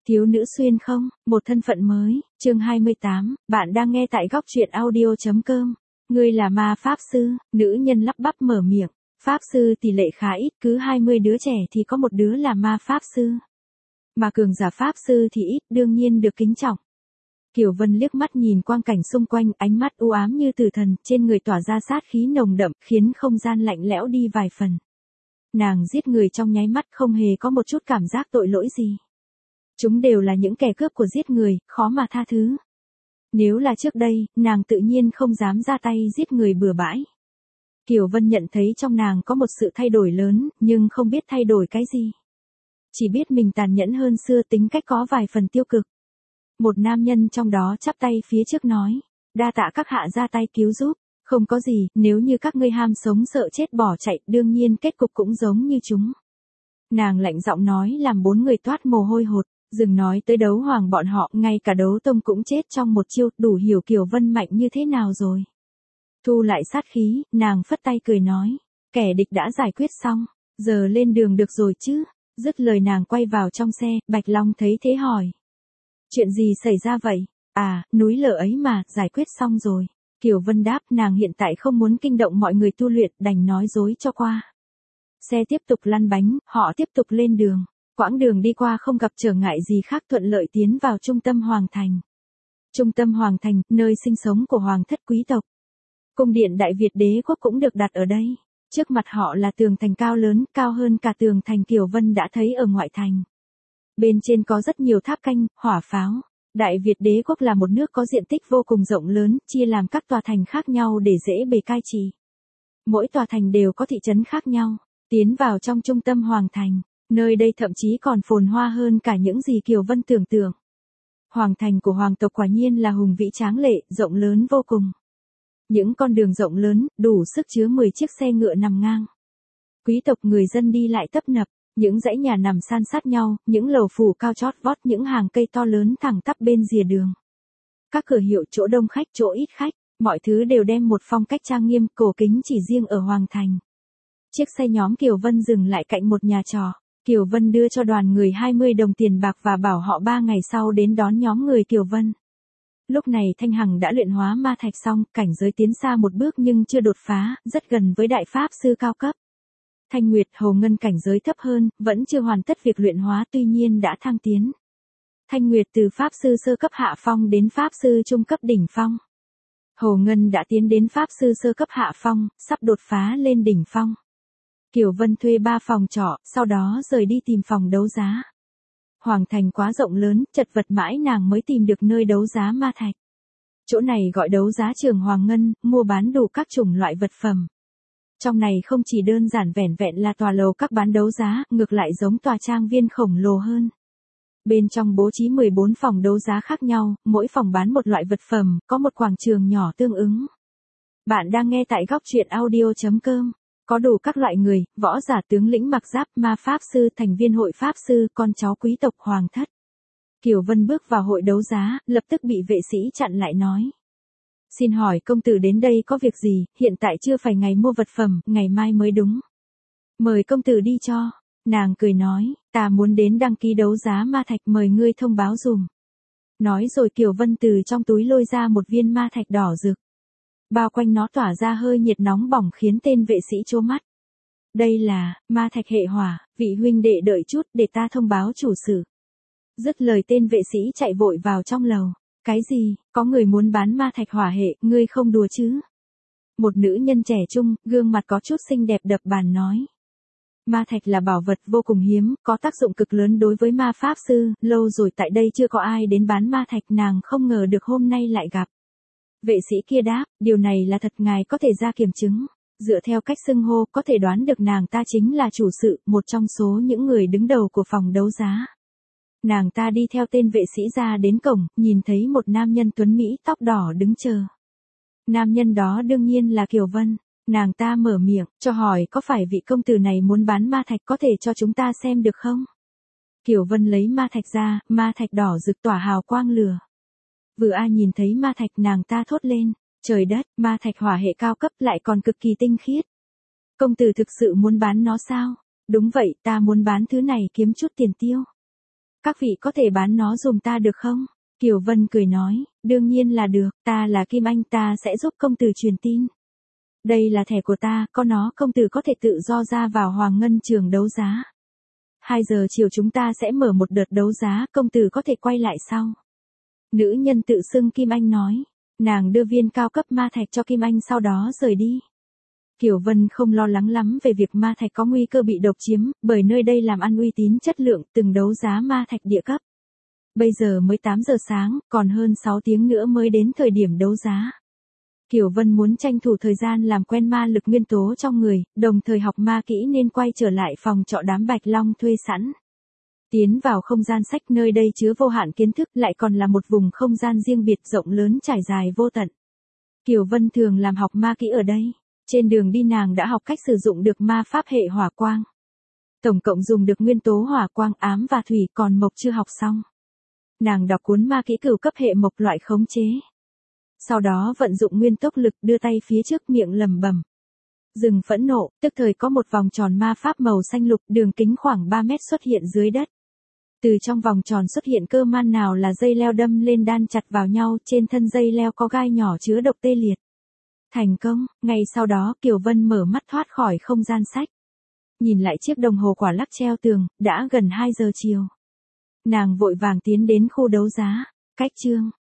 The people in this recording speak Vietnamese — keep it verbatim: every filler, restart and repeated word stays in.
Thiếu nữ xuyên không, một thân phận mới, chương hai mươi tám, bạn đang nghe tại góc truyện audio.com. Ngươi là ma pháp sư, nữ nhân lắp bắp mở miệng. Pháp sư tỷ lệ khá ít, cứ hai mươi đứa trẻ thì có một đứa là ma pháp sư. Mà cường giả pháp sư thì ít, đương nhiên được kính trọng. Kiều Vân liếc mắt nhìn quang cảnh xung quanh, ánh mắt u ám như tử thần, trên người tỏa ra sát khí nồng đậm, khiến không gian lạnh lẽo đi vài phần. Nàng giết người trong nháy mắt không hề có một chút cảm giác tội lỗi gì. Chúng đều là những kẻ cướp của giết người, khó mà tha thứ. Nếu là trước đây, nàng tự nhiên không dám ra tay giết người bừa bãi. Kiều Vân nhận thấy trong nàng có một sự thay đổi lớn, nhưng không biết thay đổi cái gì. Chỉ biết mình tàn nhẫn hơn xưa, tính cách có vài phần tiêu cực. Một nam nhân trong đó chắp tay phía trước nói, đa tạ các hạ ra tay cứu giúp, không có gì, nếu như các ngươi ham sống sợ chết bỏ chạy, đương nhiên kết cục cũng giống như chúng. Nàng lạnh giọng nói làm bốn người toát mồ hôi hột. Dừng nói tới đấu hoàng bọn họ, ngay cả đấu tông cũng chết trong một chiêu, đủ hiểu Kiều Vân mạnh như thế nào rồi. Thu lại sát khí, nàng phất tay cười nói, kẻ địch đã giải quyết xong, giờ lên đường được rồi chứ. Dứt lời nàng quay vào trong xe, Bạch Long thấy thế hỏi. Chuyện gì xảy ra vậy? À, núi lở ấy mà, giải quyết xong rồi. Kiều Vân đáp, nàng hiện tại không muốn kinh động mọi người tu luyện, đành nói dối cho qua. Xe tiếp tục lăn bánh, họ tiếp tục lên đường. Quãng đường đi qua không gặp trở ngại gì khác, thuận lợi tiến vào trung tâm Hoàng Thành. Trung tâm Hoàng Thành, nơi sinh sống của Hoàng thất quý tộc. Cung điện Đại Việt đế quốc cũng được đặt ở đây. Trước mặt họ là tường thành cao lớn, cao hơn cả tường thành Kiều Vân đã thấy ở ngoại thành. Bên trên có rất nhiều tháp canh, hỏa pháo. Đại Việt đế quốc là một nước có diện tích vô cùng rộng lớn, chia làm các tòa thành khác nhau để dễ bề cai trị. Mỗi tòa thành đều có thị trấn khác nhau. Tiến vào trong trung tâm Hoàng Thành. Nơi đây thậm chí còn phồn hoa hơn cả những gì Kiều Vân tưởng tượng. Hoàng thành của hoàng tộc quả nhiên là hùng vĩ tráng lệ, rộng lớn vô cùng. Những con đường rộng lớn, đủ sức chứa mười chiếc xe ngựa nằm ngang. Quý tộc người dân đi lại tấp nập, những dãy nhà nằm san sát nhau, những lầu phủ cao chót vót, những hàng cây to lớn thẳng tắp bên rìa đường. Các cửa hiệu chỗ đông khách chỗ ít khách, mọi thứ đều đem một phong cách trang nghiêm, cổ kính chỉ riêng ở Hoàng thành. Chiếc xe nhóm Kiều Vân dừng lại cạnh một nhà trọ. Kiều Vân đưa cho đoàn người hai mươi đồng tiền bạc và bảo họ ba ngày sau đến đón nhóm người Kiều Vân. Lúc này Thanh Hằng đã luyện hóa ma thạch xong, cảnh giới tiến xa một bước nhưng chưa đột phá, rất gần với đại pháp sư cao cấp. Thanh Nguyệt, Hồ Ngân cảnh giới thấp hơn, vẫn chưa hoàn tất việc luyện hóa tuy nhiên đã thăng tiến. Thanh Nguyệt từ pháp sư sơ cấp hạ phong đến pháp sư trung cấp đỉnh phong. Hồ Ngân đã tiến đến pháp sư sơ cấp hạ phong, sắp đột phá lên đỉnh phong. Kiều Vân thuê ba phòng trọ, sau đó rời đi tìm phòng đấu giá. Hoàng thành quá rộng lớn, chật vật mãi nàng mới tìm được nơi đấu giá ma thạch. Chỗ này gọi đấu giá trường Hoàng Ngân, mua bán đủ các chủng loại vật phẩm. Trong này không chỉ đơn giản vẻn vẹn là tòa lầu các bán đấu giá, ngược lại giống tòa trang viên khổng lồ hơn. Bên trong bố trí mười bốn phòng đấu giá khác nhau, mỗi phòng bán một loại vật phẩm, có một quảng trường nhỏ tương ứng. Bạn đang nghe tại góc truyện audio.com. Có đủ các loại người, võ giả tướng lĩnh mặc giáp, ma pháp sư, thành viên hội pháp sư, con cháu quý tộc hoàng thất. Kiều Vân bước vào hội đấu giá, lập tức bị vệ sĩ chặn lại nói. Xin hỏi công tử đến đây có việc gì, hiện tại chưa phải ngày mua vật phẩm, ngày mai mới đúng. Mời công tử đi cho. Nàng cười nói, ta muốn đến đăng ký đấu giá ma thạch, mời ngươi thông báo dùm. Nói rồi Kiều Vân từ trong túi lôi ra một viên ma thạch đỏ rực. Bao quanh nó tỏa ra hơi nhiệt nóng bỏng khiến tên vệ sĩ trố mắt. Đây là, ma thạch hệ hỏa, vị huynh đệ đợi chút để ta thông báo chủ sự. Dứt lời tên vệ sĩ chạy vội vào trong lầu. Cái gì, có người muốn bán ma thạch hỏa hệ, ngươi không đùa chứ? Một nữ nhân trẻ trung, gương mặt có chút xinh đẹp đập bàn nói. Ma thạch là bảo vật vô cùng hiếm, có tác dụng cực lớn đối với ma pháp sư, lâu rồi tại đây chưa có ai đến bán ma thạch, nàng không ngờ được hôm nay lại gặp. Vệ sĩ kia đáp, điều này là thật, ngài có thể ra kiểm chứng. Dựa theo cách xưng hô, có thể đoán được nàng ta chính là chủ sự, một trong số những người đứng đầu của phòng đấu giá. Nàng ta đi theo tên vệ sĩ ra đến cổng, nhìn thấy một nam nhân tuấn Mỹ tóc đỏ đứng chờ. Nam nhân đó đương nhiên là Kiều Vân. Nàng ta mở miệng, cho hỏi có phải vị công tử này muốn bán ma thạch, có thể cho chúng ta xem được không? Kiều Vân lấy ma thạch ra, ma thạch đỏ rực tỏa hào quang lửa. Vừa ai nhìn thấy ma thạch nàng ta thốt lên, trời đất, ma thạch hỏa hệ cao cấp lại còn cực kỳ tinh khiết. Công tử thực sự muốn bán nó sao? Đúng vậy, ta muốn bán thứ này kiếm chút tiền tiêu. Các vị có thể bán nó dùm ta được không? Kiều Vân cười nói, đương nhiên là được, ta là Kim Anh, ta sẽ giúp công tử truyền tin. Đây là thẻ của ta, có nó công tử có thể tự do ra vào Hoàng Ngân trường đấu giá. Hai giờ chiều chúng ta sẽ mở một đợt đấu giá, công tử có thể quay lại sau. Nữ nhân tự xưng Kim Anh nói, nàng đưa viên cao cấp ma thạch cho Kim Anh sau đó rời đi. Kiều Vân không lo lắng lắm về việc ma thạch có nguy cơ bị độc chiếm, bởi nơi đây làm ăn uy tín chất lượng, từng đấu giá ma thạch địa cấp. Bây giờ mới tám giờ sáng, còn hơn sáu tiếng nữa mới đến thời điểm đấu giá. Kiều Vân muốn tranh thủ thời gian làm quen ma lực nguyên tố trong người, đồng thời học ma kỹ nên quay trở lại phòng trọ đám Bạch Long thuê sẵn. Tiến vào không gian sách, nơi đây chứa vô hạn kiến thức, lại còn là một vùng không gian riêng biệt rộng lớn trải dài vô tận. Kiều Vân thường làm học ma kỹ ở đây. Trên đường đi nàng đã học cách sử dụng được ma pháp hệ hỏa quang. Tổng cộng dùng được nguyên tố hỏa quang, ám và thủy, còn mộc chưa học xong. Nàng đọc cuốn ma kỹ cửu cấp hệ mộc loại khống chế. Sau đó vận dụng nguyên tốc lực đưa tay phía trước miệng lẩm bẩm. Rừng phẫn nộ, tức thời có một vòng tròn ma pháp màu xanh lục đường kính khoảng ba mét xuất hiện dưới đất. Từ trong vòng tròn xuất hiện cơ man nào là dây leo đâm lên đan chặt vào nhau, trên thân dây leo có gai nhỏ chứa độc tê liệt. Thành công, ngay sau đó Kiều Vân mở mắt thoát khỏi không gian sách. Nhìn lại chiếc đồng hồ quả lắc treo tường, đã gần hai giờ chiều. Nàng vội vàng tiến đến khu đấu giá, cách chương.